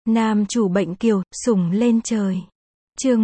Nam chủ bệnh kiều, sủng lên trời. Chương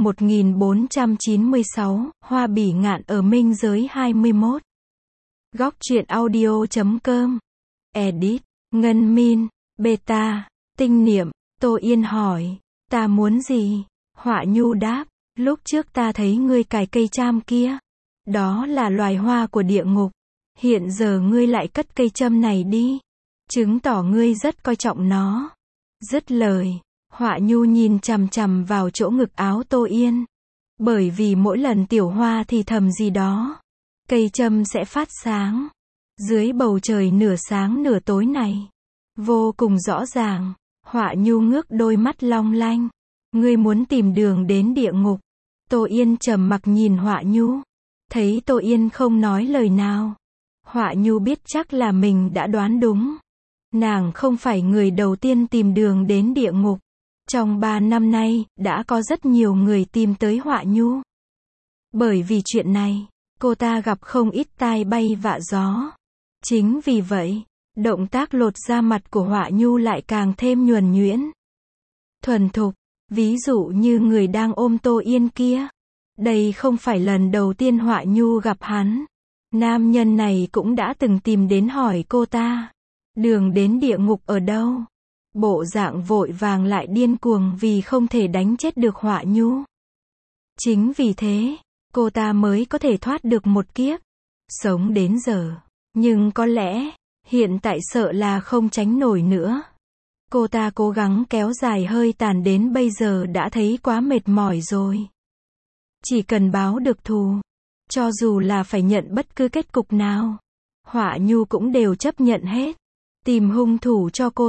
1496, Hoa bỉ ngạn ở minh giới 21. Góc truyện audio.com. Edit, Ngân Min, Beta, Tinh Niệm, Tô Yên hỏi, ta muốn gì? Họa Nhu đáp, lúc trước ta thấy ngươi cài cây cham kia. Đó là loài hoa của địa ngục. Hiện giờ ngươi lại cất cây châm này đi. Chứng tỏ ngươi rất coi trọng nó. Dứt lời, Họa Nhu nhìn chằm chằm vào chỗ ngực áo Tô Yên. Bởi vì mỗi lần tiểu hoa thì thầm gì đó, cây châm sẽ phát sáng. Dưới bầu trời nửa sáng nửa tối này, vô cùng rõ ràng, Họa Nhu ngước đôi mắt long lanh. Ngươi muốn tìm đường đến địa ngục. Tô Yên trầm mặc nhìn Họa Nhu. Thấy Tô Yên không nói lời nào, Họa Nhu biết chắc là mình đã đoán đúng. Nàng không phải người đầu tiên tìm đường đến địa ngục. Trong 3 năm nay, đã có rất nhiều người tìm tới Họa Nhu. Bởi vì chuyện này, cô ta gặp không ít tai bay vạ gió. Chính vì vậy, động tác lột da mặt của Họa Nhu lại càng thêm nhuần nhuyễn, thuần thục. Ví dụ như người đang ôm Tô Yên kia. Đây không phải lần đầu tiên Họa Nhu gặp hắn. Nam nhân này cũng đã từng tìm đến hỏi cô ta, đường đến địa ngục ở đâu? Bộ dạng vội vàng lại điên cuồng vì không thể đánh chết được Họa Nhu. Chính vì thế, cô ta mới có thể thoát được một kiếp, sống đến giờ. Nhưng có lẽ, hiện tại sợ là không tránh nổi nữa. Cô ta cố gắng kéo dài hơi tàn đến bây giờ đã thấy quá mệt mỏi rồi. Chỉ cần báo được thù, cho dù là phải nhận bất cứ kết cục nào, Họa Nhu cũng đều chấp nhận hết. Tìm hung thủ cho cô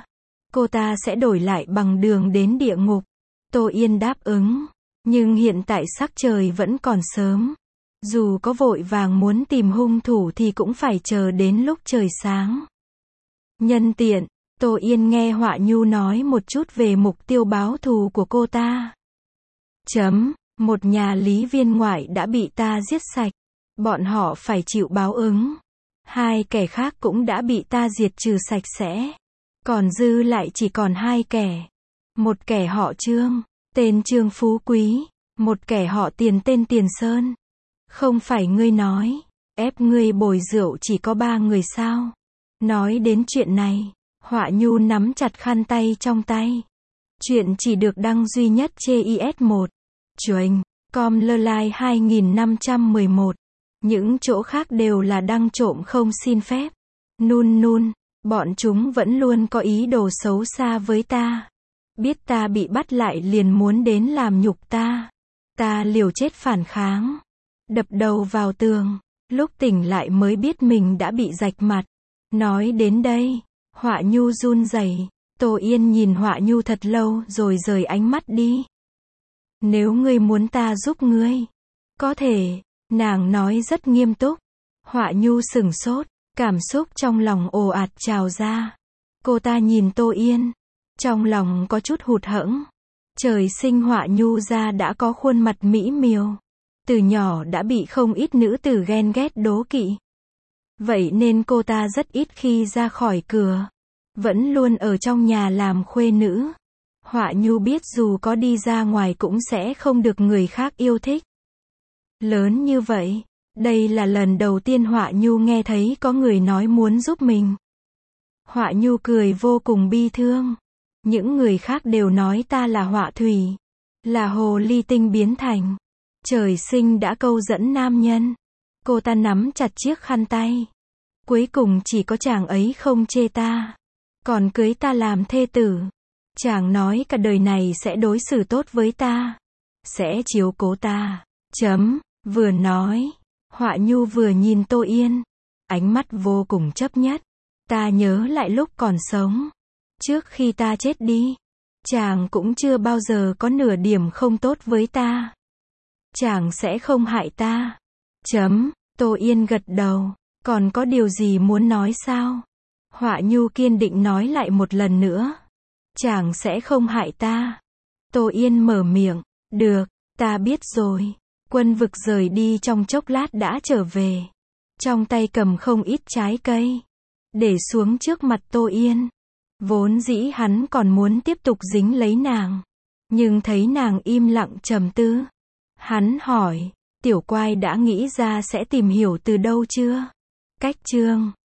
ta sẽ đổi lại bằng đường đến địa ngục. Tô Yên đáp ứng, nhưng hiện tại sắc trời vẫn còn sớm. Dù có vội vàng muốn tìm hung thủ thì cũng phải chờ đến lúc trời sáng. Nhân tiện, Tô Yên nghe Họa Nhu nói một chút về mục tiêu báo thù của cô ta. Một nhà lý viên ngoại đã bị ta giết sạch. Bọn họ phải chịu báo ứng. 2 kẻ khác cũng đã bị ta diệt trừ sạch sẽ. Còn dư lại chỉ còn 2 kẻ. Một kẻ họ Trương, tên Trương Phú Quý. Một kẻ họ Tiền tên Tiền Sơn. Không phải ngươi nói, ép ngươi bồi rượu chỉ có 3 người sao? Nói đến chuyện này, Họa Nhu nắm chặt khăn tay trong tay. Chuyện chỉ được đăng duy nhất trên IS1. Chuềnh, com lơ lai 2511. Những chỗ khác đều là đăng trộm không xin phép. Nun, bọn chúng vẫn luôn có ý đồ xấu xa với ta. Biết ta bị bắt lại liền muốn đến làm nhục ta. Ta liều chết phản kháng. Đập đầu vào tường. Lúc tỉnh lại mới biết mình đã bị rạch mặt. Nói đến đây, Họa Nhu run rẩy. Tô Yên nhìn Họa Nhu thật lâu rồi rời ánh mắt đi. Nếu ngươi muốn ta giúp ngươi, có thể, nàng nói rất nghiêm túc. Họa Nhu sửng sốt, cảm xúc trong lòng ồ ạt trào ra. Cô ta nhìn Tô Yên, trong lòng có chút hụt hẫng. Trời sinh Họa Nhu ra đã có khuôn mặt mỹ miều. Từ nhỏ đã bị không ít nữ tử ghen ghét đố kỵ. Vậy nên cô ta rất ít khi ra khỏi cửa. Vẫn luôn ở trong nhà làm khuê nữ. Họa Nhu biết dù có đi ra ngoài cũng sẽ không được người khác yêu thích. Lớn như vậy, đây là lần đầu tiên Họa Nhu nghe thấy có người nói muốn giúp mình. Họa Nhu cười vô cùng bi thương. Những người khác đều nói ta là họa thủy, là hồ ly tinh biến thành. Trời sinh đã câu dẫn nam nhân. Cô ta nắm chặt chiếc khăn tay. Cuối cùng chỉ có chàng ấy không chê ta, còn cưới ta làm thê tử. Chàng nói cả đời này sẽ đối xử tốt với ta, sẽ chiếu cố ta. Vừa nói, Họa Nhu vừa nhìn Tô Yên, ánh mắt vô cùng chấp nhất. Ta nhớ lại lúc còn sống, trước khi ta chết đi, chàng cũng chưa bao giờ có nửa điểm không tốt với ta. Chàng sẽ không hại ta. Tô Yên gật đầu. Còn có điều gì muốn nói sao? Họa Nhu kiên định nói lại một lần nữa. Chàng sẽ không hại ta. Tô Yên mở miệng. Được, ta biết rồi. Quân Vực rời đi trong chốc lát đã trở về. Trong tay cầm không ít trái cây. Để xuống trước mặt Tô Yên. Vốn dĩ hắn còn muốn tiếp tục dính lấy nàng. Nhưng thấy nàng im lặng trầm tư. Hắn hỏi, tiểu quai đã nghĩ ra sẽ tìm hiểu từ đâu chưa? Cách chương